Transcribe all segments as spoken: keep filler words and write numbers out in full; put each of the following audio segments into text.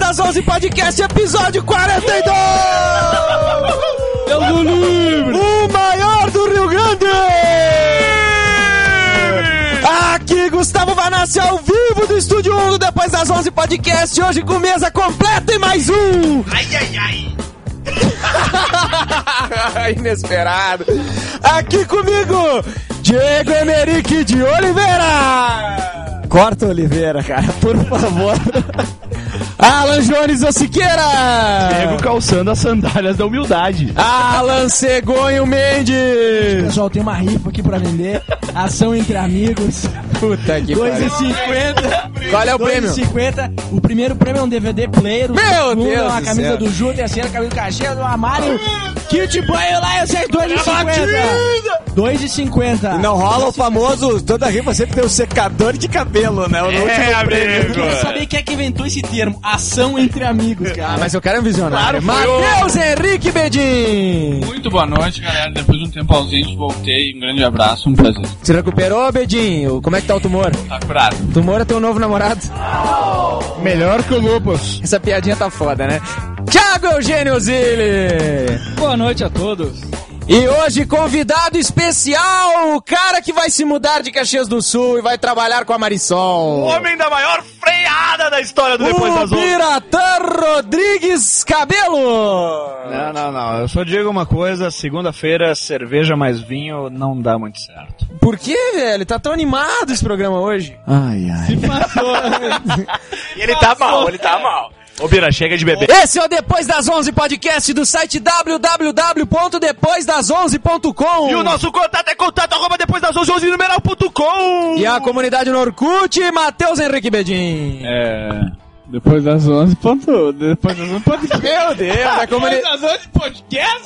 das onze Podcast, episódio quarenta e dois! Deus do livre! O maior do Rio Grande! Aqui, Gustavo Vanassi, ao vivo do Estúdio um, depois das onze Podcast, hoje com mesa completa e mais um! Ai, ai, ai! Inesperado! Aqui comigo, Diego Emerick de Oliveira! Corta Oliveira, cara, por favor. Alan Jones do Siqueira! Diego calçando as sandálias da humildade. Alan Cegonho Mendes! Pessoal, tem uma rifa aqui pra vender. Ação entre amigos. Puta que dois pariu. e cinquenta. Qual é o dois prêmio? dois e cinquenta. O primeiro prêmio é um D V D player. O Meu segundo Deus é uma do camisa céu. do Ju, terceira camisa do Caxias, do Amário. Kit banho lá, eu sei, dois e cinquenta. dois e cinquenta. Não rola o famoso, toda rifa sempre tem um secador de cabelo, né? O É, amigo. Eu queria saber quem é que inventou esse termo. Ação entre amigos, cara. Ah, mas eu quero um visionário. Claro, foi Matheus Henrique Bedin! Muito boa noite, galera. Depois de um tempo ausente, voltei. Um grande abraço, um prazer. Se recuperou, Bedin? Como é que tá o tumor? Tá curado. O tumor é teu novo namorado? Melhor que o Lupus. Essa piadinha tá foda, né? Thiago Eugênio Zilli! Boa noite a todos. E hoje, convidado especial, o cara que vai se mudar de Caxias do Sul e vai trabalhar com a Marisol. O homem da maior freada da história do Depois O das onze. Biratã Rodrigues Cabelo! Não, não, não. Eu só digo uma coisa. Segunda-feira, cerveja mais vinho não dá muito certo. Por que, velho? Tá tão animado esse programa hoje. Ai, ai. Se passou. E ele tá mal, ele tá mal. Ô, Bira, chega de beber. Esse é o Depois das onze podcast do site w w w ponto depois das onze ponto com. E o nosso contato é contato arroba depois das onze, onze numeral ponto com. E a comunidade no Orkut, Matheus Henrique Bedin. É. Depois das onze. Ponto, depois das onze podcast. Meu Deus, a comunidade... das onze podcast?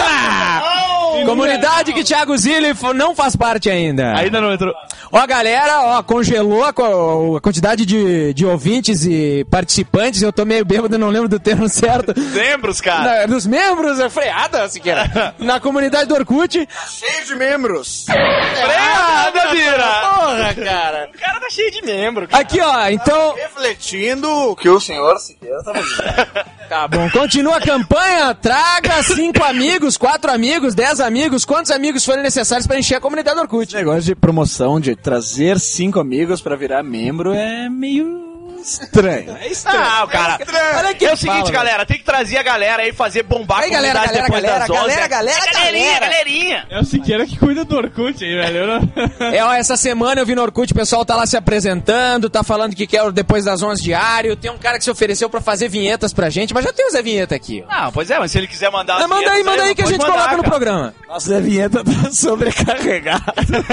Porra! Comunidade que Thiago Zilli fo- não faz parte ainda. Ainda não entrou. Ó, galera, ó, congelou a, co- a quantidade de, de ouvintes e participantes. Eu tô meio bêbado, não lembro do termo certo. Membros, cara. Na, dos membros, é freada, Siqueira. Na comunidade do Orkut. Cheio de membros. Freada, Bira. Porra, cara. O cara tá cheio de membro, cara. Aqui, ó, então... Refletindo o que o senhor Siqueira tá fazendo. Tá bom, continua a campanha. Traga cinco amigos, quatro amigos, dez amigos, quantos amigos forem necessários pra encher a comunidade do Orkut. Esse negócio de promoção, de trazer cinco amigos pra virar membro é meio estranho. É estranho. Ah, cara. Olha que É o seguinte, fala, galera, tem que trazer a galera aí, fazer bombar Aí, a comunidade galera, galera, depois galera, das onze. galera, galera, É galerinha, galera. galerinha. É o Siqueira que cuida do Orkut aí, velho. Eu não- É, ó, essa semana eu vi no Orkut, o pessoal tá lá se apresentando, tá falando que quer o Depois das onze diário. Tem um cara que se ofereceu pra fazer vinhetas pra gente, mas já tem o Zé Vinheta aqui, ó. Não, pois é, mas se ele quiser mandar as Ah, manda aí, vinhetas manda aí que a pode gente mandar, coloca no cara. programa. Nossa, a vinheta tá sobrecarregada.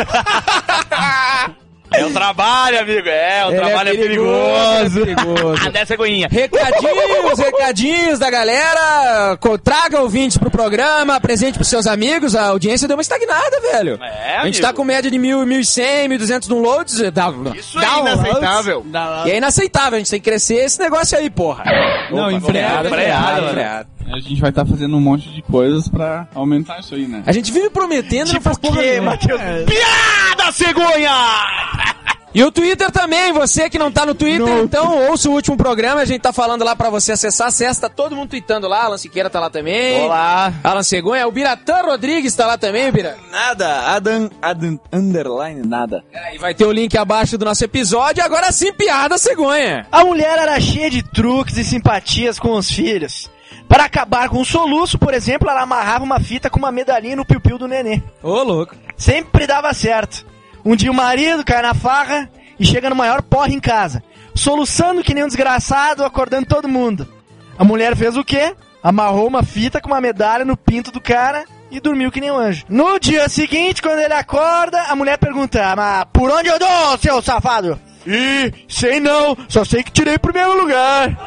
É o trabalho, amigo, é, o Ele trabalho é perigoso, perigoso. é perigoso. Ah, desce a goinha. Recadinhos, recadinhos da galera. Co- Traga ouvintes pro programa, apresente pros seus amigos. A audiência deu uma estagnada, velho. É, a gente amigo. tá com média de mil, mil e cem, mil e duzentos downloads. Dá, Isso é inaceitável. E é inaceitável, a gente tem que crescer esse negócio aí, porra. Não, em breve. freada, freada, freada, mano. freada. A gente vai estar fazendo um monte de coisas pra aumentar isso aí, né? A gente vive prometendo, não faz Tipo o porra quê, nenhuma. Matheus? Piada, cegonha! E o Twitter também, você que não tá no Twitter, então ouça o último programa, a gente tá falando lá pra você acessar, acessa, tá todo mundo tweetando lá, Alan Siqueira tá lá também. Olá. Alan Cegonha, o Biratã Rodrigues tá lá também, Bira. Nada, Adam, Adam, underline, nada. É, e vai ter o link abaixo do nosso episódio, agora sim, piada Cegonha. A mulher era cheia de truques e simpatias com os filhos. Para acabar com o soluço, por exemplo, ela amarrava uma fita com uma medalhinha no piu-piu do nenê. Ô, louco. Sempre dava certo. Um dia o marido cai na farra e chega no maior porre em casa, soluçando que nem um desgraçado, acordando todo mundo. A mulher fez o quê? Amarrou uma fita com uma medalha no pinto do cara e dormiu que nem um anjo. No dia seguinte, quando ele acorda, a mulher pergunta: mas por onde eu dou, seu safado? Ih, sei não, só sei que tirei primeiro lugar.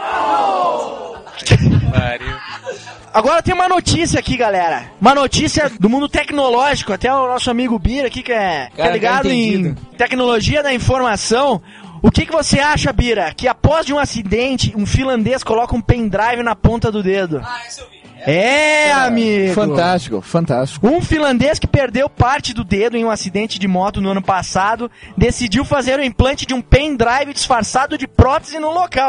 Agora tem uma notícia aqui, galera. Uma notícia do mundo tecnológico. Até o nosso amigo Bira aqui, que é, que é Cara, ligado tá em entendido. tecnologia da informação. O que, que você acha, Bira? Que após de um acidente, um finlandês coloca um pendrive na ponta do dedo. Ah, esse eu vi. É, amigo. Fantástico, fantástico. Um finlandês que perdeu parte do dedo em um acidente de moto no ano passado decidiu fazer o implante de um pendrive disfarçado de prótese no local.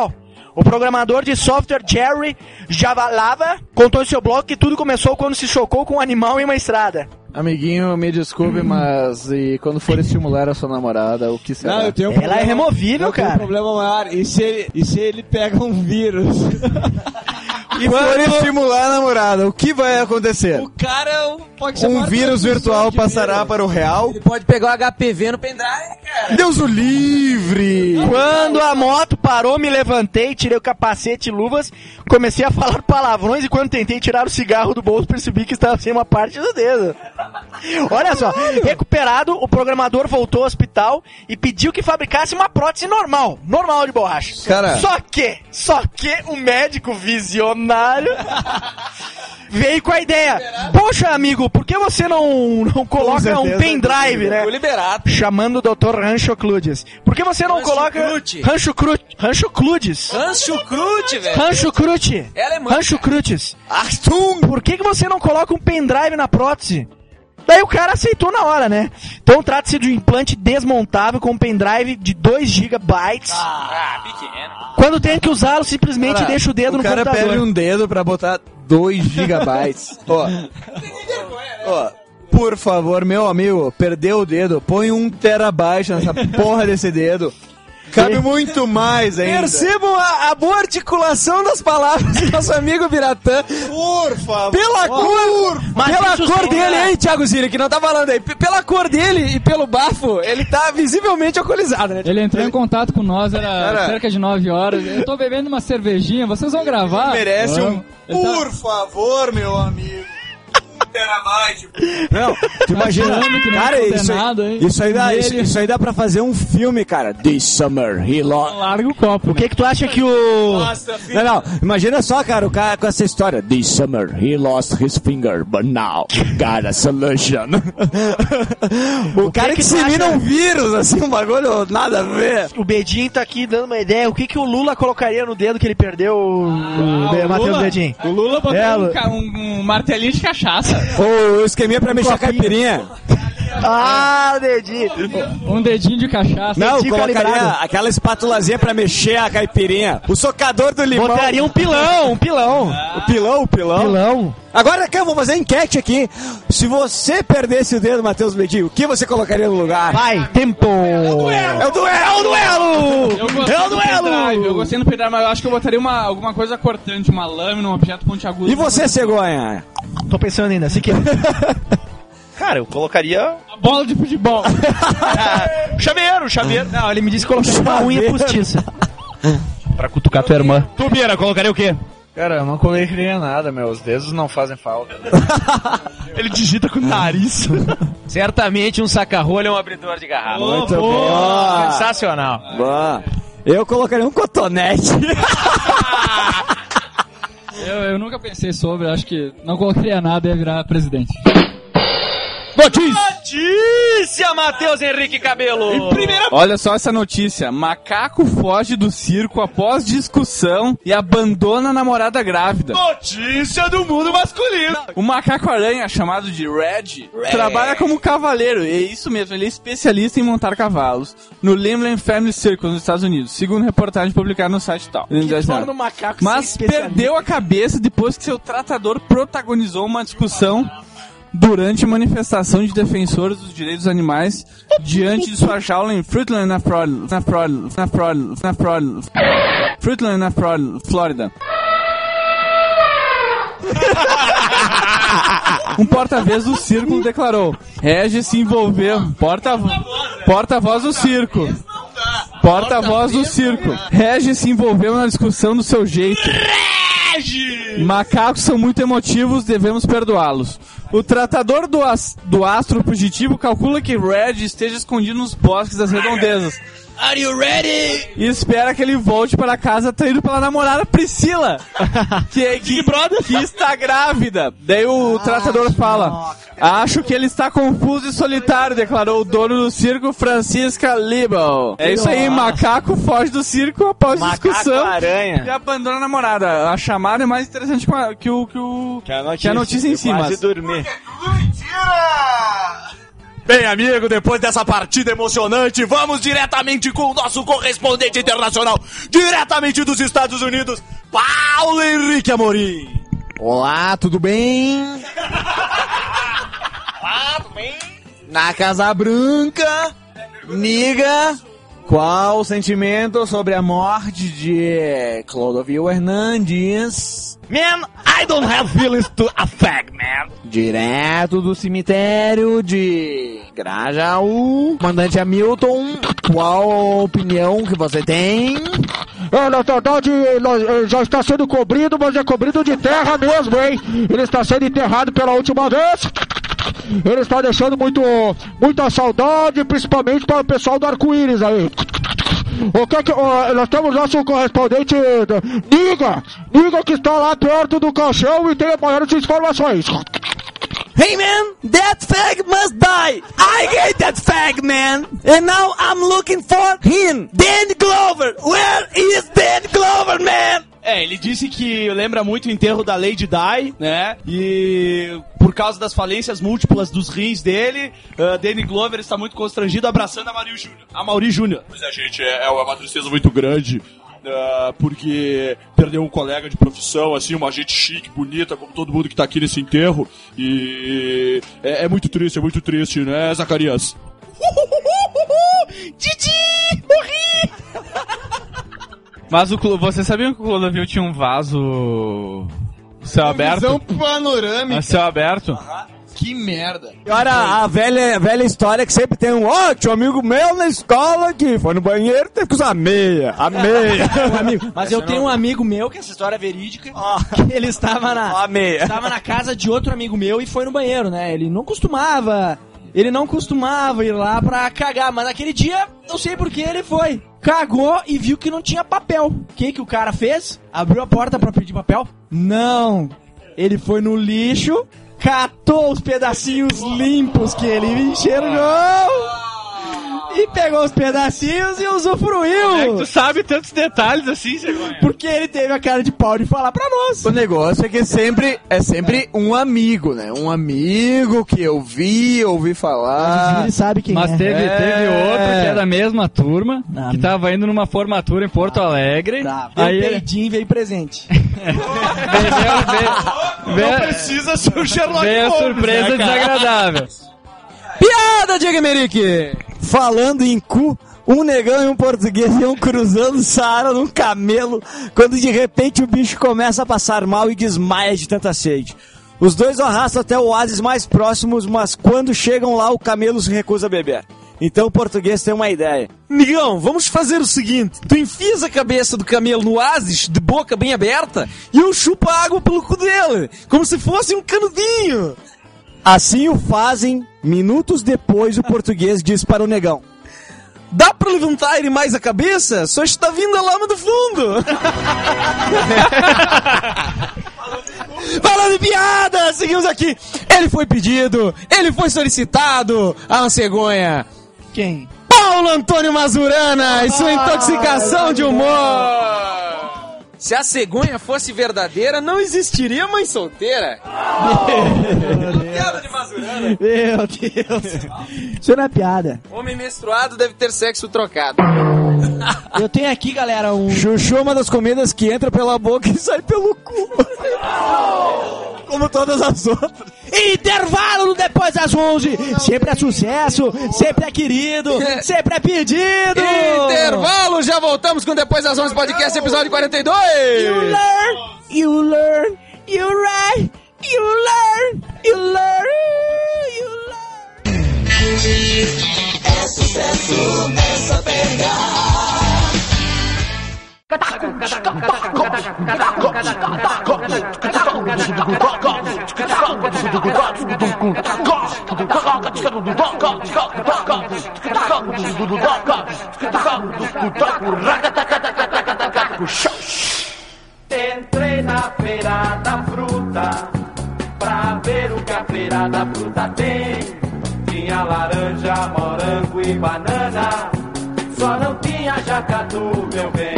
O programador de software Jerry Javalava contou em seu blog que tudo começou quando se chocou com um animal em uma estrada. Amiguinho, me desculpe, mas e quando for estimular a sua namorada, o que será? Não, eu tenho um Ela problema, é removível, eu tenho cara. um problema maior. E se ele, e se ele pega um vírus? E for estimular a namorada, o que vai acontecer? O cara pode ser Um vírus virtual passará para o real? Ele pode pegar o H P V no pendrive, cara. Deus o livre! Quando a moto parou, me levantei, tirei o capacete e luvas, comecei a falar palavrões e quando tentei tirar o cigarro do bolso, percebi que estava sem uma parte do dedo. Olha só, recuperado, o programador voltou ao hospital e pediu que fabricasse uma prótese normal, normal de borracha. Cara. Só que, só que o médico visionário veio com a ideia. Poxa, amigo, por que você não, não coloca um pendrive, né? Vou liberar. Chamando o doutor Rancho Cludes. Por que você não Rancho coloca... Crute. Rancho Crute. Rancho Cludes. Rancho Crute, velho. Rancho Crute. É alemão, Rancho Crutes. Achtung! Por que, que você não coloca um pendrive na prótese? Daí o cara aceitou na hora, né? Então trata-se de um implante desmontável com um pendrive de dois gigabytes. Ah, pequeno. Quando tem que usá-lo, simplesmente Cara, deixa o dedo o no cara computador. perde um dedo pra botar dois gigabytes. Ó, ó, por favor, meu amigo, perdeu o dedo, põe um terabyte nessa porra desse dedo. Cabe muito mais ainda. Percebam a, a boa articulação das palavras do nosso amigo Biratã. Por favor. Pela cor, Mas pela isso cor sim, dele, né? hein, Thiago Zilli, que não tá falando aí. P- Pela cor dele e pelo bafo, ele tá visivelmente alcoolizado, né? Ele entrou em contato com nós, era Cara. cerca de nove horas. Eu tô bebendo uma cervejinha, vocês vão gravar? Merece um... Ele tá- Por favor, meu amigo. Não, tu imagina, Achando que nem cara, isso condenado, aí, hein? isso, aí dá, Ele- isso, isso aí dá pra fazer um filme, cara. This summer he lost... Larga o copo. O que que tu acha que o... Não, não, imagina só, cara, o cara com essa história. This summer he lost his finger, but now he got a solution. o cara que que tu dissemina acha? um vírus, assim, um bagulho nada a ver. O Bedinho tá aqui dando uma ideia. O que que o Lula colocaria no dedo que ele perdeu, o, o Matheus Bedinho? O Lula botou É, um, Lu- ca- um, um martelinho de cachaça. Ou o esqueminha pra mexer a caipirinha. Ah, Bedinho. Um dedinho de cachaça. Não, Dedinho colocaria calibrado. aquela espátulazinha pra mexer a caipirinha. O socador do limão. Botaria um pilão, um pilão. O pilão, o pilão. Pilão. Agora, cara, eu vou fazer enquete aqui. Se você perdesse o dedo, Matheus Bedinho, o que você colocaria no lugar? Vai, tempo. É o duelo! É o duelo! Eu gostei É o no pendrive, eu duelo! gostei no pendrive, mas eu acho que eu botaria uma, alguma coisa cortante, uma lâmina, um objeto pontiagudo. E você, Cegonha? Tô pensando ainda, assim que... Cara, eu colocaria A bola de futebol. chaveiro, chaveiro. Não, ele me disse que colocaria uma unha postiça. Pra cutucar tua irmã. Tu, Bira, colocaria o quê? Cara, eu não colocaria nada, meus dedos não fazem falta. Ele digita com o nariz. Certamente um saca-rolho é um abridor de garrafa. Muito bom! Sensacional. Bom. Eu colocaria um cotonete. Eu, eu nunca pensei sobre, acho que não colocaria nada e ia virar presidente. Notícia, Matheus Henrique Cabelo. Olha só essa notícia. Macaco foge do circo após discussão e abandona a namorada grávida. Notícia do mundo masculino. O macaco-aranha, chamado de Red, trabalha como cavaleiro. É isso mesmo, ele é especialista em montar cavalos no Limelight Family Circus, nos Estados Unidos, segundo reportagem publicada no site tal. Torna o macaco Mas ser especialista. perdeu a cabeça depois que seu tratador protagonizou uma discussão durante manifestação de defensores dos direitos dos animais diante de sua jaula em Fruitland, na Flórida, na Flórida, na Flórida, na Flórida, Fruitland, na Flórida, Flórida. Um porta-voz do circo declarou: Regis se envolveu. Porta-voz porta-voz do circo. Porta-voz do circo. Regis se envolveu na discussão do seu jeito. Macacos são muito emotivos, devemos perdoá-los. O tratador do, as, do astro fugitivo calcula que Red esteja escondido nos bosques das redondezas. Are you ready? E espera que ele volte para casa traído pela namorada Priscila, que, que, que está grávida. Daí o tratador fala: acho que ele está confuso e solitário, declarou o dono do circo, Francisca Liebel. É isso aí, macaco foge do circo após discussão Macaco-aranha. e abandona a namorada. A chamada é mais interessante que, a- que o, que, o, Que a notícia, que a notícia em eu si, quase mas... dormi. Bem, amigo, depois dessa partida emocionante, vamos diretamente com o nosso correspondente internacional, diretamente dos Estados Unidos, Paulo Henrique Amorim. Olá, tudo bem? Olá, tudo bem? Na Casa Branca, niga, qual o sentimento sobre a morte de Clodovil Hernandes? Man, I don't have feelings to affect, man. Direto do cemitério de Grajaú, comandante Hamilton, qual a opinião que você tem? É, na verdade, ele já está sendo cobrido, mas é cobrido de terra mesmo, hein? Ele está sendo enterrado pela última vez. Ele está deixando muito, muita saudade, principalmente para o pessoal do arco-íris aí. O que é que, ó, nós temos nosso correspondente Niga, Niga que está lá perto do caixão e tem maiores informações. Hey man, that fag must die. I hate that fag, man. And now I'm looking for him, Danny Glover. Where is Danny Glover, man? É, ele disse que lembra muito o enterro da Lady Di, né? E por causa das falências múltiplas dos rins dele, uh, Danny Glover está muito constrangido abraçando a Mauri Júnior. A Mauri Júnior. Pois é, gente, é, é uma tristeza muito grande. Uh, porque perdeu um colega de profissão, assim, uma gente chique, bonita, como todo mundo que tá aqui nesse enterro. E é, é muito triste, é muito triste, né, Zacarias? Didi! Morri! Mas o, você sabia que o Clodovil tinha um vaso céu aberto? Visão panorâmica. A céu aberto? Que merda. E olha a velha, velha história que sempre tem um, ó, oh, tinha um amigo meu na escola que foi no banheiro, teve que usar meia, a meia. um amigo, mas eu tenho um amigo meu, que essa história é verídica, oh. que ele estava na, a meia. estava na casa de outro amigo meu e foi no banheiro, né? Ele não costumava, ele não costumava ir lá pra cagar, mas naquele dia, não sei por que ele foi. Cagou e viu que não tinha papel. O que que o cara fez? Abriu a porta pra pedir papel? Não. Ele foi no lixo, catou os pedacinhos limpos que ele enxergou e pegou os pedacinhos e usufruiu. Como é que tu sabe tantos detalhes assim, Cegonha? Porque ele teve a cara de pau de falar pra nós. O negócio é que sempre, é sempre um amigo, né? Um amigo que eu vi, ouvi falar. Mas ele sabe quem Mas é. teve, É. teve outro que é da mesma turma, Não, que tava indo numa formatura em Porto Alegre. Tá, Aí veio ele peidinho, veio presente. veio, veio, veio, Precisa ser o Sherlock veio a Holmes, surpresa né, cara? desagradável. Piada, Diego Merick! Falando em cu, um negão e um português iam cruzando o Saara num camelo, quando de repente o bicho começa a passar mal e desmaia de tanta sede. Os dois o arrastam até o oásis mais próximos, mas quando chegam lá o camelo se recusa a beber. Então o português tem uma ideia. Migão, vamos fazer o seguinte: tu enfias a cabeça do camelo no oásis, de boca bem aberta, e eu chupo a água pelo cu dele, como se fosse um canudinho. Assim o fazem, minutos depois o português diz para o negão: Dá pra levantar ele mais a cabeça? Só está vindo a lama do fundo. Falando em piada, seguimos aqui. Ele foi pedido, ele foi solicitado, a cegonha. Quem? Paulo Antônio Mazurana e sua intoxicação de humor. Se a cegonha fosse verdadeira, não existiria mãe solteira. Piada de Mazurana. Meu Deus. Isso não é piada. Homem menstruado deve ter sexo trocado. Eu tenho aqui, galera, um... Chuchu é uma das comidas que entra pela boca e sai pelo cu. Como todas as outras. Intervalo no Depois das onze. Sempre é sucesso, sempre é querido, sempre é pedido. Intervalo, já voltamos com Depois das onze Podcast, episódio quarenta e dois. You learn, you learn, you write, you learn, you learn, you learn. É sucesso, é só pegar. Entrei na feira da fruta pra ver o que a feira da fruta tem. Tinha laranja, morango e banana, só não tinha jacatu, meu bem.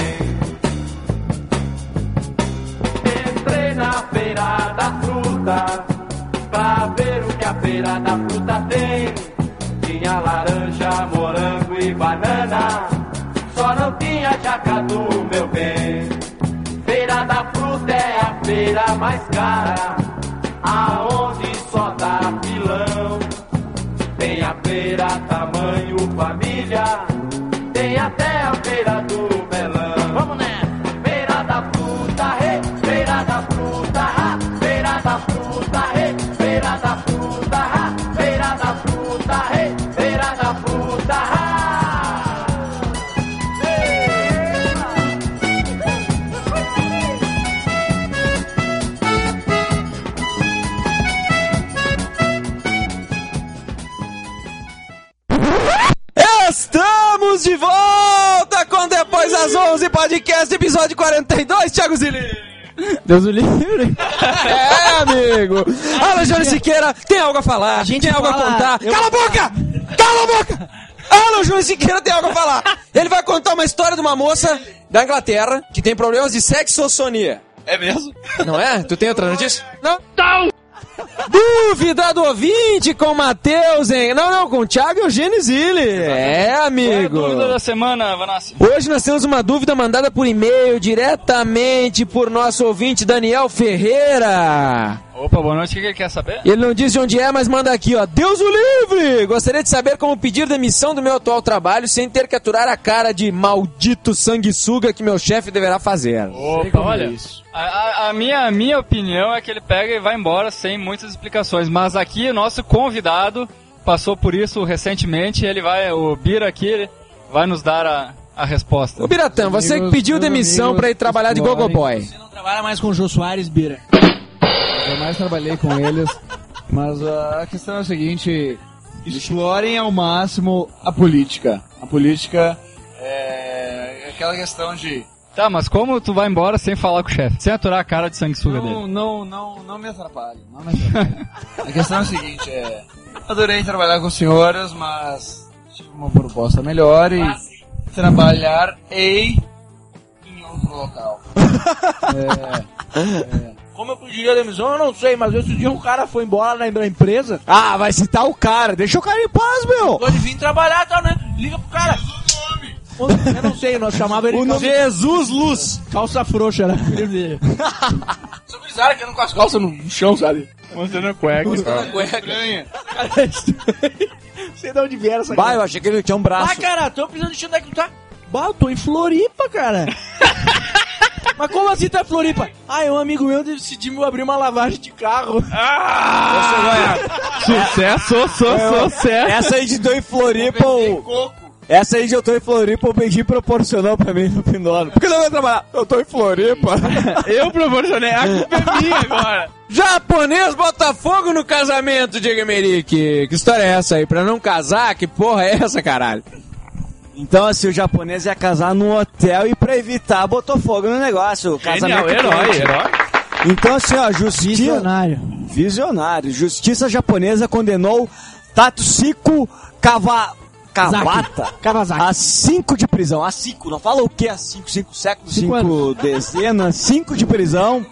Entrei na feira da fruta pra ver o que a feira da fruta tem. tinha laranja, morango e banana. Só não tinha jacatu, meu bem. Feira da fruta é a feira mais cara, aonde só dá pilão. Tem a feira tamanho família, tem até a feira do melão. Vamos nessa! Feira da fruta, hey, feira da fruta, ha, feira da fruta, hey, feira da fruta, ha, feira da fruta, hey, feira da fruta, ha. Estamos de volta com Depois das onze, podcast, episódio quarenta e dois, Thiago Zilli. Deus o livre. É, amigo. Alexandre Siqueira, tem algo a falar, A gente tem algo a fala- contar. eu- Cala a boca! Cala a boca! Alexandre Siqueira tem algo a falar. Ele vai contar uma história de uma moça da Inglaterra que tem problemas de sexossonia. É mesmo? Não é? Tu tem outra notícia? Não? Não! Dúvida do ouvinte com o Matheus, hein? Não, não, com o Thiago e o Genizili. É, Qual é a amigo. dúvida da semana, Vanassi? Hoje nós temos uma dúvida mandada por e-mail diretamente por nosso ouvinte Daniel Ferreira. Opa, boa noite, o que que ele quer saber? Ele não diz de onde é, mas manda aqui, ó. Deus o livre! Gostaria de saber como pedir demissão do meu atual trabalho sem ter que aturar a cara de maldito sanguessuga que meu chefe deverá fazer. Opa, olha, a, a- a minha, a minha opinião é que ele pega e vai embora sem muitas explicações, mas aqui o nosso convidado passou por isso recentemente, ele vai, o Bira aqui, ele vai nos dar a, a resposta. Ô Biratã, você que pediu demissão pra ir trabalhar de gogoboy. Você não trabalha mais com o Jô Soares, Bira. Jamais trabalhei com eles, mas uh, a questão é a seguinte: explorem ao máximo a política. A política é aquela questão de Tá, mas como tu vai embora sem falar com o chefe? Sem aturar a cara de sanguessuga não, dele? não, não, não me atrapalhe, não me atrapalhe. A questão é a seguinte: é, adorei trabalhar com senhoras, mas tive uma proposta melhor e trabalhar em em outro local. É, é. Como eu pediria demissão, eu não sei, mas esse dia um cara foi embora na na empresa. Ah, vai citar o cara. Deixa o cara em paz, meu. Pode vir trabalhar, tá, né? Liga pro cara. Eu não sei, nós chamava ele O de nome- Jesus Luz. calça frouxa, era filho dele. Sou bizarro que eu não com as calças no chão, sabe? Mostrando a cueca. Estranha. Cara, é estranho. Sei de onde vieram essa Vai, eu achei que ele tinha um braço. Ah, cara, tô precisando de onde é que tu tá? Bah, eu tô em Floripa, cara. Mas como assim tá em Floripa? Ah, é um amigo meu decidiu abrir uma lavagem de carro. Sucesso, sou, sou, sucesso. Essa aí de tô em Floripa, o... Essa aí de eu tô em Floripa, o Benji proporcionou pra mim no fim do ano. Por que não vai trabalhar? Eu tô em Floripa. Eu proporcionei, a culpa é minha agora. Japonês bota fogo no casamento, Diego Merick. Que história é essa aí? Pra não casar? Que porra é essa, caralho? Então, assim, o japonês ia casar num hotel e pra evitar, botou fogo no negócio. O Genial, casamento herói, quente. herói. Então, assim, ó, justiça... Visionário. Visionário. Justiça japonesa condenou Tatsuhiko Kawa... Kawata Kawasaki. a cinco de prisão. A cinco, não fala o que? A cinco, cinco séculos, Cinco cinco dezenas, cinco de prisão.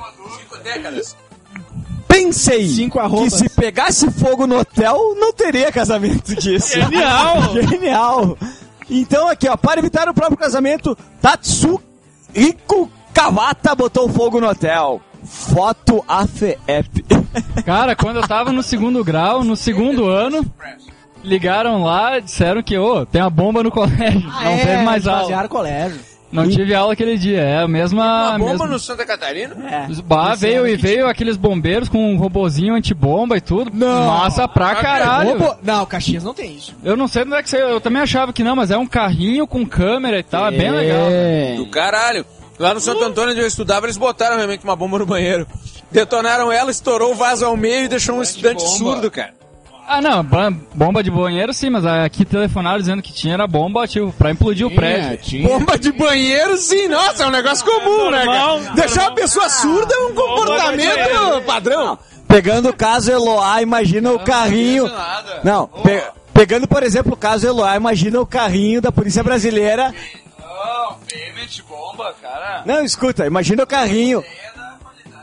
Pensei Cinco que arrobas. se pegasse fogo no hotel, não teria casamento disso. Genial! Genial! Então aqui, ó, para evitar o próprio casamento, Tatsuhiko Kawata botou fogo no hotel. Foto A F E P. Cara, quando eu tava no segundo grau, no segundo ano, ligaram lá e disseram que, ô, tem uma bomba no colégio. Ah, não é, teve mais aula. Basearam colégio. Não tive aula aquele dia, é a mesma... Uma bomba mesma... no Santa Catarina? É. Bah, veio e veio aqueles bombeiros com um robozinho antibomba e tudo. Massa pra caralho. Robo- Não, Caxias não tem isso. Eu não sei onde é que você... Eu também achava que não, mas é um carrinho com câmera e tal, é, bem legal. Do caralho. Lá no Santo Antônio, onde eu estudava, eles botaram realmente uma bomba no banheiro. Detonaram ela, estourou o vaso ao meio e deixou um estudante surdo, cara. Ah, não, ba- bomba de banheiro sim, mas aqui telefonaram dizendo que tinha era bomba, tipo, pra implodir o prédio. Bomba de banheiro, sim, nossa, é um negócio comum, né, cara? Deixar uma pessoa surda é um comportamento padrão. Pegando o caso Eloá, imagina o carrinho... Não, pe- pegando, por exemplo, o caso Eloá, imagina o carrinho da Polícia Brasileira... Não, payment bomba, cara. Não, escuta, imagina o carrinho...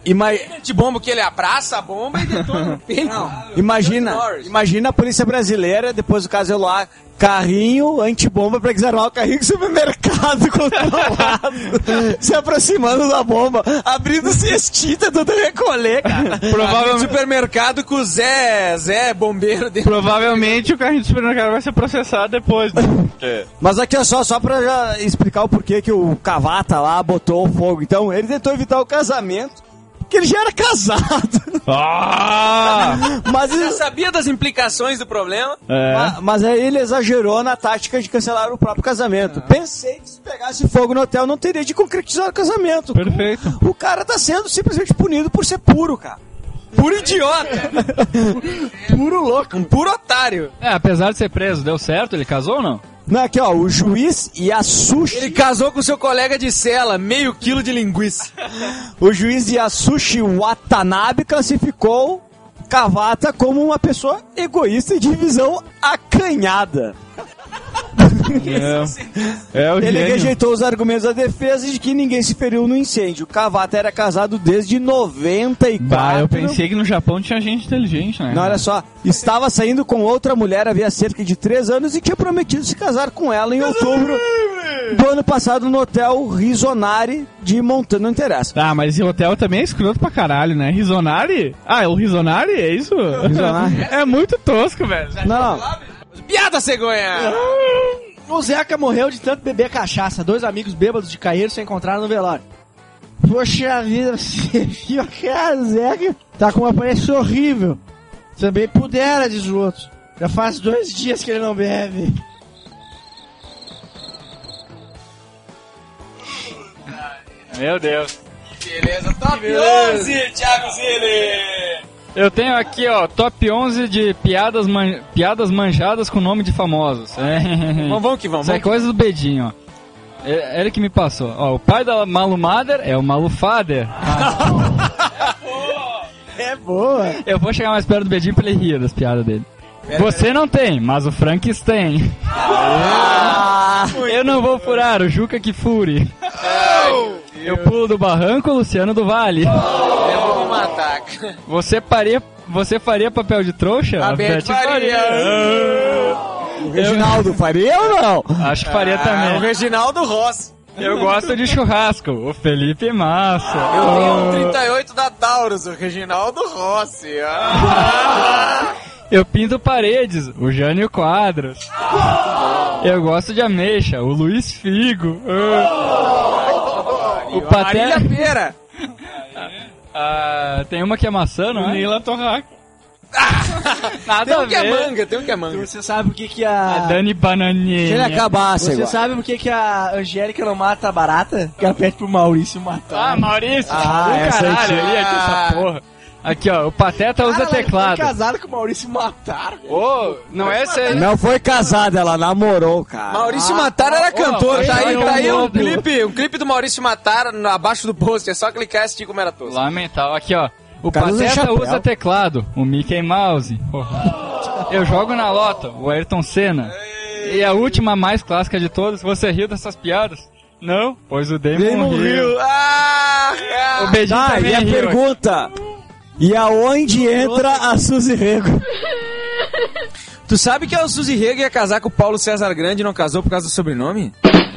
Ima- De bomba que ele abraça a bomba e detona no peito. imagina, imagina a polícia brasileira, depois do caso lá, carrinho antibomba pra desarmar o carrinho do supermercado controlado, se aproximando da bomba, abrindo cestita, tudo recolher, cara. Provavelmente supermercado com o Zé, Zé bombeiro dentro. Provavelmente o carrinho do supermercado vai ser processado depois. Né? É. Mas aqui, ó, só, só pra já explicar o porquê que o Cavata lá botou o fogo. Então, ele tentou evitar o casamento, porque ele já era casado. Ah! Mas, Já sabia das implicações do problema. É. mas, mas aí ele exagerou na tática de cancelar o próprio casamento. Pensei que se pegasse fogo no hotel não teria de concretizar o casamento. Perfeito. O cara tá sendo simplesmente punido por ser puro, cara. Puro idiota. Puro louco. Um puro otário. É, apesar de ser preso, deu certo? Ele casou ou não? Não, aqui, ó, o juiz Yasushi... Ele casou com seu colega de cela, meio quilo de linguiça. O juiz Yasushi Watanabe classificou Cavata como uma pessoa egoísta e de visão acanhada. É, é o Ele gênio. rejeitou os argumentos da defesa de que ninguém se feriu no incêndio. Cavata era casado desde noventa e quatro. Bah, eu pensei que no Japão tinha gente inteligente, né? Não, olha só, estava saindo com outra mulher havia cerca de três anos e tinha prometido se casar com ela em outubro do ano passado no hotel Risonari de Montana, não interessa. Tá, mas o hotel também é escroto pra caralho, né? Risonari? Ah, é o Risonari? É isso? Risonari. É muito tosco, velho. Não, não. Piada, cegonha! O Zeca morreu de tanto beber cachaça. Dois amigos bêbados de Caíro se encontraram no velório. Poxa vida, você viu a cara do Zeca? Tá com uma aparência horrível. Também pudera, diz o outro. Já faz dois dias que ele não bebe. Meu Deus. Beleza, top onze, Thiago Zilli! Eu tenho aqui, ó, top onze de piadas, man... piadas manjadas com nome de famosos. É. Vamos, vamos que vamos. Isso é coisa do Bedinho, ó. É, ele que me passou. Ó, o pai da Malumader é o Malufader. É boa. Eu vou chegar mais perto do Bedinho pra ele rir das piadas dele. Você não tem, mas o Frankenstein. Ah, Eu não vou furar, o Juca que fure. Eu pulo do barranco, Luciano do Vale. eu vou matar. Você faria, você faria papel de trouxa? A Beth Faria. O Reginaldo faria ou não? Acho que faria Ah, o também. Reginaldo Rossi. Eu gosto de churrasco, o Felipe Massa. Eu tenho um trinta e oito da Taurus, o Reginaldo Rossi. Ah. Eu pinto paredes, o Jânio Quadros. Eu gosto de ameixa, o Luiz Figo. O Marília Pateta. Pera. Ah, tem uma que é maçã, não é? Nila Torraca. Nada Tem a um que é ver. manga, tem um que é manga. Você sabe por que que A a... Dani Bananinha. Se ele acabasse Você agora. sabe por que que a Angélica não mata a barata? Que ela pede pro Maurício matar. Ah, Maurício. Ah, do essa aí caralho tinha. ali, aqui, essa porra. Aqui, ó, o Pateta usa Cara, ela teclado. foi casada com o Maurício Matar. velho. Ô, não é esse aí. Não foi casada, ela namorou, cara. Maurício Matar era cantor, ó, tá aí, ó, tá aí ó, um ó, clipe, um clipe do Maurício Matar no- abaixo do post, é só clicar e assistir como era tosco. Lamentável. Aqui, ó. O cara usa Pateta chapéu. usa teclado, o Mickey Mouse. Porra. Eu jogo na lota, o Ayrton Senna. E a última mais clássica de todas, você riu dessas piadas? Não? Pois o Damon, Damon riu. Hill. Ah, O Bedinho Tá, também e a riu. pergunta? E aonde entra a Suzy Rego? Tu sabe que a Suzy Rego ia casar com o Paulo César Grande e não casou por causa do sobrenome?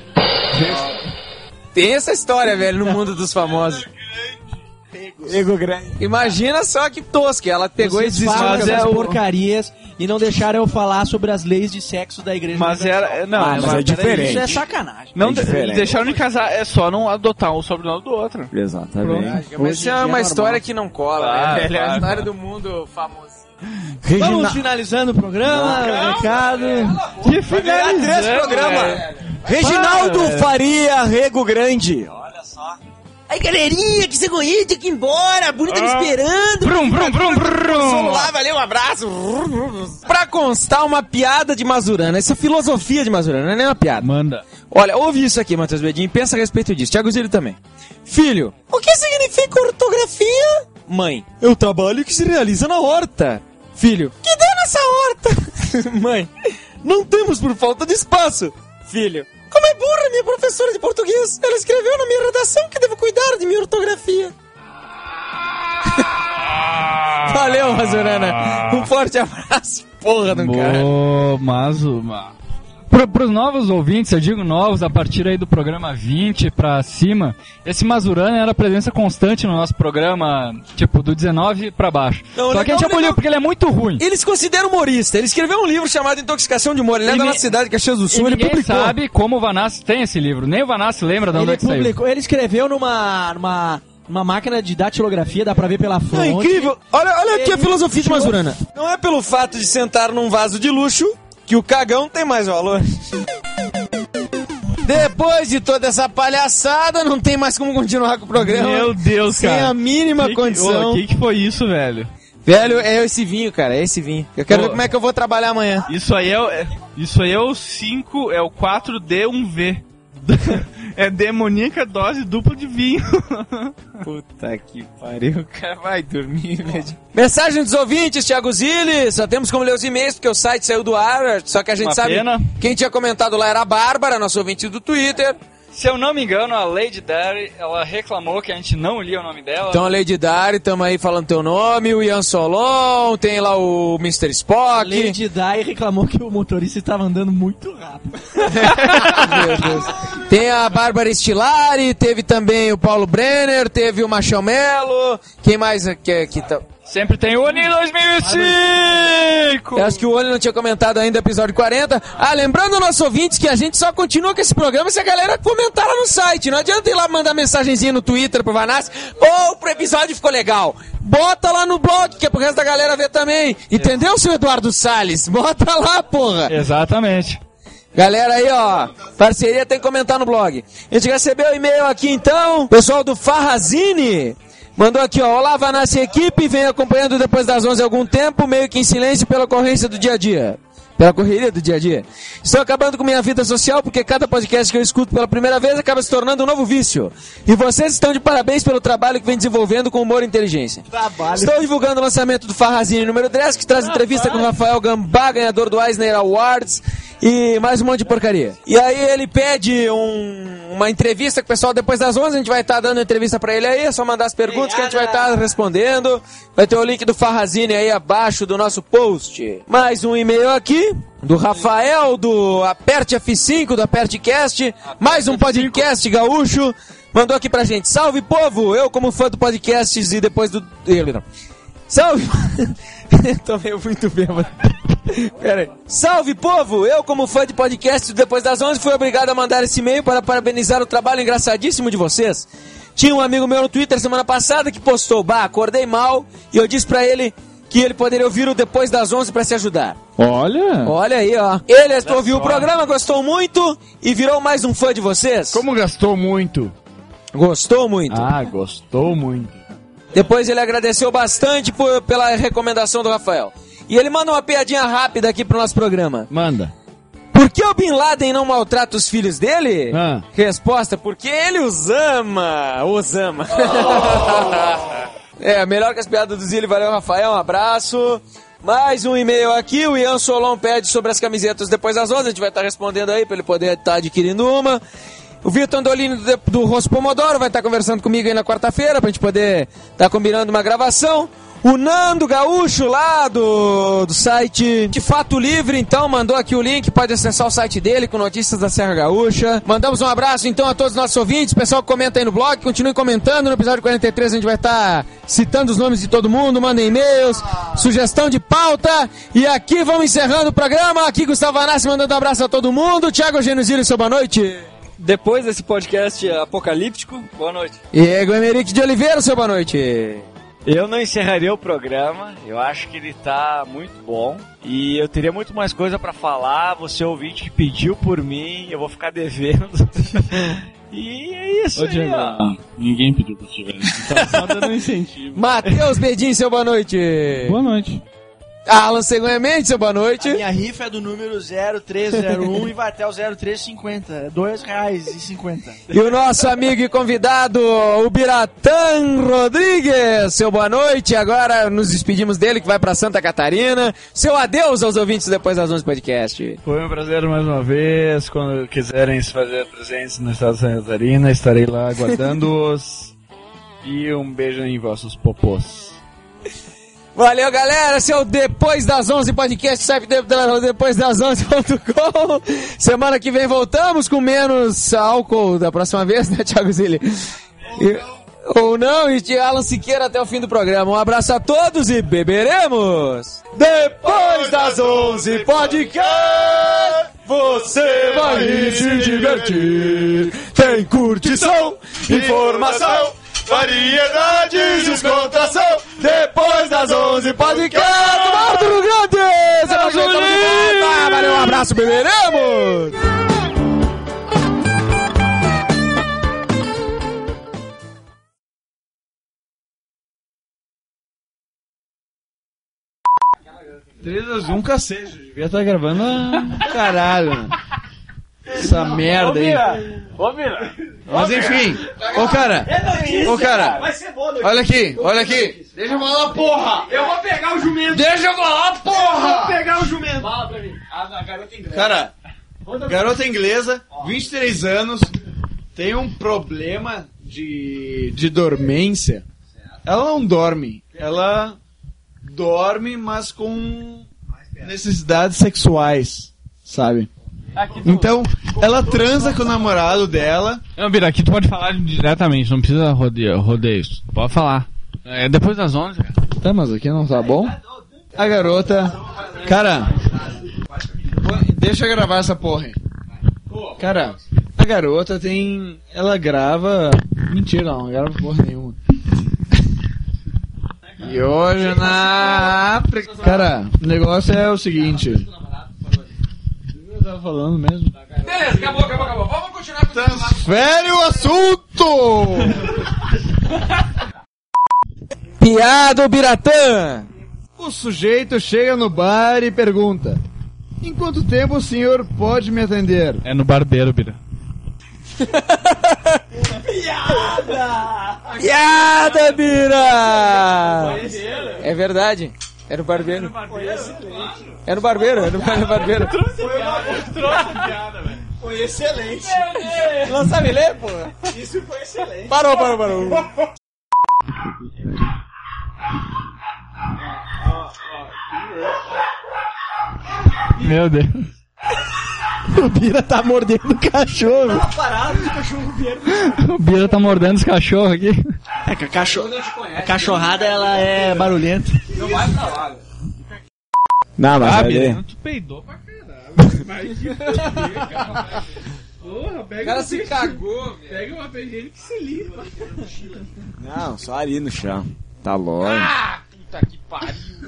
Tem essa história, velho, no mundo dos famosos. Rego grande. Imagina só que tosca, ela pegou Vocês e desistiu. falam de essas casar. porcarias e não deixaram eu falar sobre as leis de sexo da igreja. Mas Universal. era. Não, Ah, mas é peraí. diferente. Isso é sacanagem. Não, É de- diferente. deixaram de casar, é só não adotar um sobrenome do outro. Exatamente. Mas isso é uma história que não cola, Claro, né, velho? É a claro. história do mundo famoso. Regina... Vamos finalizando o programa, recado. Que Virar três programas. Reginaldo Faria Rego Grande. Aí, galerinha, que cegonha, tem que ir embora. A Bruna tá me esperando. Brum, brum, brum, brum. Vamos lá, valeu, um abraço. Pra constar uma piada de Mazurana, essa é filosofia de Mazurana, não é uma piada. Manda. Olha, ouve isso aqui, Matheus Bedinho, pensa a respeito disso. Thiago Zilli também. Filho, o que significa ortografia? Mãe, é o trabalho que se realiza na horta. Filho, que deu nessa horta? Mãe, não temos por falta de espaço. Filho, como é burra minha professora de português. Ela escreveu na minha redação que devo cuidar de minha ortografia. Mazurana. Um forte abraço. Porra do cara. Ô, Mazu, ma... Pro, pros novos ouvintes, eu digo novos, a partir aí do programa vinte pra cima, esse Mazurana era presença constante no nosso programa, tipo, do dezenove pra baixo. Não, Só que a gente aboliu porque ele é muito ruim. Ele se considera humorista. Ele escreveu um livro chamado Intoxicação de Humor. Ele é da nossa cidade, Caxias do Sul. E Ele ninguém publicou. sabe como o Vanassi tem esse livro. Nem o Vanassi lembra de onde Ele é que saiu. publicou, ele escreveu numa, numa, numa máquina de datilografia, dá pra ver pela fonte. É incrível. Olha, olha aqui a Ele filosofia de tirou- Mazurana. Não é pelo fato de sentar num vaso de luxo que o cagão tem mais valor. Depois de toda essa palhaçada, não tem mais como continuar com o programa. Meu Deus, sem cara. a mínima Que que- condição. O que, que foi isso, velho? Velho, é esse vinho, cara, é esse vinho. Eu quero Ô. ver como é que eu vou trabalhar amanhã. Isso aí é, o- é- isso aí é o cinco, é o quatro D um V. É demoníaca dose dupla de vinho. Puta que pariu, o cara vai dormir, velho. Mensagem dos ouvintes, Thiago Zilli. Só temos como ler os e-mails, porque o site saiu do ar. Só que a gente Uma sabe. pena. Quem tinha comentado lá era a Bárbara, nosso ouvinte do Twitter. Se eu não me engano, a Lady Dari, ela reclamou que a gente não lia o nome dela. Então a Lady Dari, tamo aí falando teu nome. O Ian Solon, tem lá o mister Spock. Lady Di reclamou que o motorista estava andando muito rápido. Meu Deus. Tem a Bárbara Stilari, teve também o Paulo Brenner, teve o Machão Melo. Quem mais aqui, aqui tá? Sempre tem o Oni dois mil e cinco! Eu acho que o Oli não tinha comentado ainda o episódio quarenta. Ah, lembrando aos nossos ouvintes que a gente só continua com esse programa se a galera comentar lá no site. Não adianta ir lá mandar mensagenzinha no Twitter pro Vanassi. Ou pro episódio ficou legal. Bota lá no blog, que é pro resto da galera ver também. Entendeu, seu Eduardo Salles? Bota lá, porra. Exatamente. Galera aí, ó, parceria tem que comentar no blog. A gente recebeu o e-mail aqui então, pessoal do Farrazine. Mandou aqui, ó, olá, Vanassi equipe, vem acompanhando depois das onze há algum tempo, meio que em silêncio pela ocorrência do dia a dia. Pela correria do dia a dia. Estou acabando com minha vida social porque cada podcast que eu escuto pela primeira vez acaba se tornando um novo vício. E vocês estão de parabéns pelo trabalho que vem desenvolvendo com humor e inteligência. Trabalho. Estou divulgando o lançamento do Farrazine número dez, que traz entrevista com o Rafael Gambá, ganhador do Eisner Awards, e mais um monte de porcaria. E aí ele pede um- uma entrevista com o pessoal depois das onze, a gente vai estar dando entrevista pra ele aí, é só mandar as perguntas que a gente vai estar respondendo. Vai ter o link do Farrazine aí abaixo do nosso post. Mais um e-mail aqui, do Rafael, do Aperte F cinco, do AperteCast, mais um podcast gaúcho. Mandou aqui pra gente, salve povo, eu como fã do podcasts e depois do... Ele não. Salve! Tô meio muito bêbado. Pera aí. Salve, povo! Eu, como fã de podcast depois das onze, fui obrigado a mandar esse e-mail para parabenizar o trabalho engraçadíssimo de vocês. Tinha um amigo meu no Twitter semana passada que postou, bah, acordei mal, e eu disse pra ele que ele poderia ouvir o Depois das onze pra se ajudar. Olha! Olha aí, ó. Ele ouviu o programa, gostou muito e virou mais um fã de vocês. Como gastou muito? Gostou muito. Ah, gostou muito. Depois ele agradeceu bastante por, pela recomendação do Rafael. E ele manda uma piadinha rápida aqui pro nosso programa. Manda. Por que o Bin Laden não maltrata os filhos dele? Ah. Resposta, porque ele os ama. Os ama. É, melhor que as piadas do Zilli. Valeu, Rafael, um abraço. Mais um e-mail aqui, o Ian Solon pede sobre as camisetas depois das onze. A gente vai estar respondendo aí pra ele poder estar adquirindo uma. O Vitor Andolini do, do Rosso Pomodoro vai estar conversando comigo aí na quarta-feira pra gente poder estar combinando uma gravação. O Nando Gaúcho lá do, do site de Fato Livre, então, mandou aqui o link, pode acessar o site dele com notícias da Serra Gaúcha. Mandamos um abraço então a todos os nossos ouvintes, pessoal que comenta aí no blog, continue comentando. No episódio quarenta e três a gente vai estar citando os nomes de todo mundo, mandem e-mails, sugestão de pauta. E aqui vamos encerrando o programa. Aqui Gustavo Vanassi mandando um abraço a todo mundo. Thiago Genuzilli, seu boa noite. Depois desse podcast apocalíptico, boa noite. E Ego Emerick de Oliveira, seu boa noite. Eu não encerraria o programa, eu acho que ele tá muito bom e eu teria muito mais coisa pra falar. Você ouvinte que pediu por mim, eu vou ficar devendo. E é isso. Ô, aí, Diego, ó. ninguém pediu por ti, velho. Tá só dando um incentivo. Matheus Bedin, seu boa noite. Boa noite. Alan Cegonha Mendes, seu boa noite. A minha rifa é do número zero três zero um e vai até o zero três cinquenta. É dois reais e cinquenta. E o nosso amigo e convidado, o Biratã Rodrigues, seu boa noite. Agora nos despedimos dele, que vai pra Santa Catarina. Seu adeus aos ouvintes depois das onze podcast. Foi um prazer mais uma vez. Quando quiserem se fazer presentes no estado de Santa Catarina, estarei lá aguardando-os. E um beijo em vossos popôs. Valeu, galera. Esse é o Depois das onze podcast, sai depois das onze ponto com. Semana que vem voltamos com menos álcool da próxima vez, né, Thiago Zilli? E, ou não, e de Alan Siqueira até o fim do programa. Um abraço a todos e beberemos! Depois das onze podcast, você vai se divertir. Tem curtição, informação, variedades, descontração. Depois das onze podcast, Marco do Grande! Semana que vem estamos de volta. Valeu, um abraço, beberemos! três a um cacete, devia estar gravando a... Caralho, mano. Essa merda aí. Ô, Vira. Mas enfim, ô cara, ô cara, olha aqui, olha aqui. Deixa eu falar, porra. Eu vou pegar o jumento. Deixa eu falar, porra. Eu vou pegar o jumento. Fala pra mim. A garota inglesa. Cara, garota inglesa, vinte e três anos, tem um problema de, de dormência. Ela não dorme, ela dorme, mas com necessidades sexuais, sabe? Então, ela transa com o namorado dela. Não, Bira, aqui tu pode falar diretamente, não precisa rodear, rodear isso. Pode falar. É depois das onze, cara. Tá, mas aqui não tá bom? A garota... Cara, deixa eu gravar essa porra aí. Cara, a garota tem... Ela grava... Mentira, não, não grava porra nenhuma. E hoje na África... Cara, o negócio é o seguinte... Eu tava falando mesmo. Beleza, acabou, acabou, acabou. Vamos continuar com o Transfere o assunto! Piado Biratã! O sujeito chega no bar e pergunta: em quanto tempo o senhor pode me atender? É no barbeiro, Bira. Piada! Piada, Bira! É verdade. É no barbeiro. É no barbeiro, é no barbeiro. Trouxe piada, velho. Foi excelente. Não sabe ler, pô? Isso foi excelente. Parou, parou, parou. Meu Deus. O Bira tá mordendo o cachorro. Tá parado de cachorro verde. O Bira tá mordendo os cachorros aqui. É que a, cacho... a cachorrada ela é barulhenta. Não vai pra lá, velho. Não, mas ah, Bira, Bira, tu peidou pra caralho. Mas que porra, Porra, pega o cara se cagou, velho. Pega uma papel higiênico que se limpa. Não, só ali no chão. Tá longe. Ah, puta que pariu.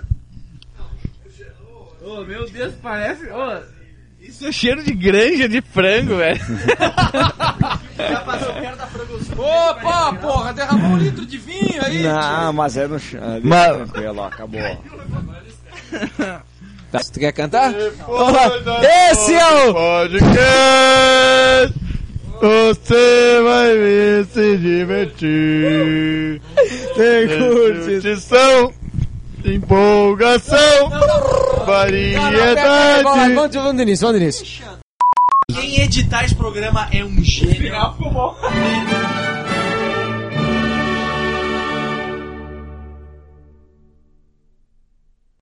Ô, oh, meu Deus, parece... Oh, isso é cheiro de granja de frango, velho. Já passou perto da frango. Opa, porra, derramou um litro de vinho aí. Não, tio. Mas é no chão. Mas... Tranquilo, acabou. Tá, tu quer cantar? Esse é o podcast. Você vai ver se divertir. Tem curtição, empolgação, variedade. Vamos do início, vamos do início. Quem editar esse programa é um gênio.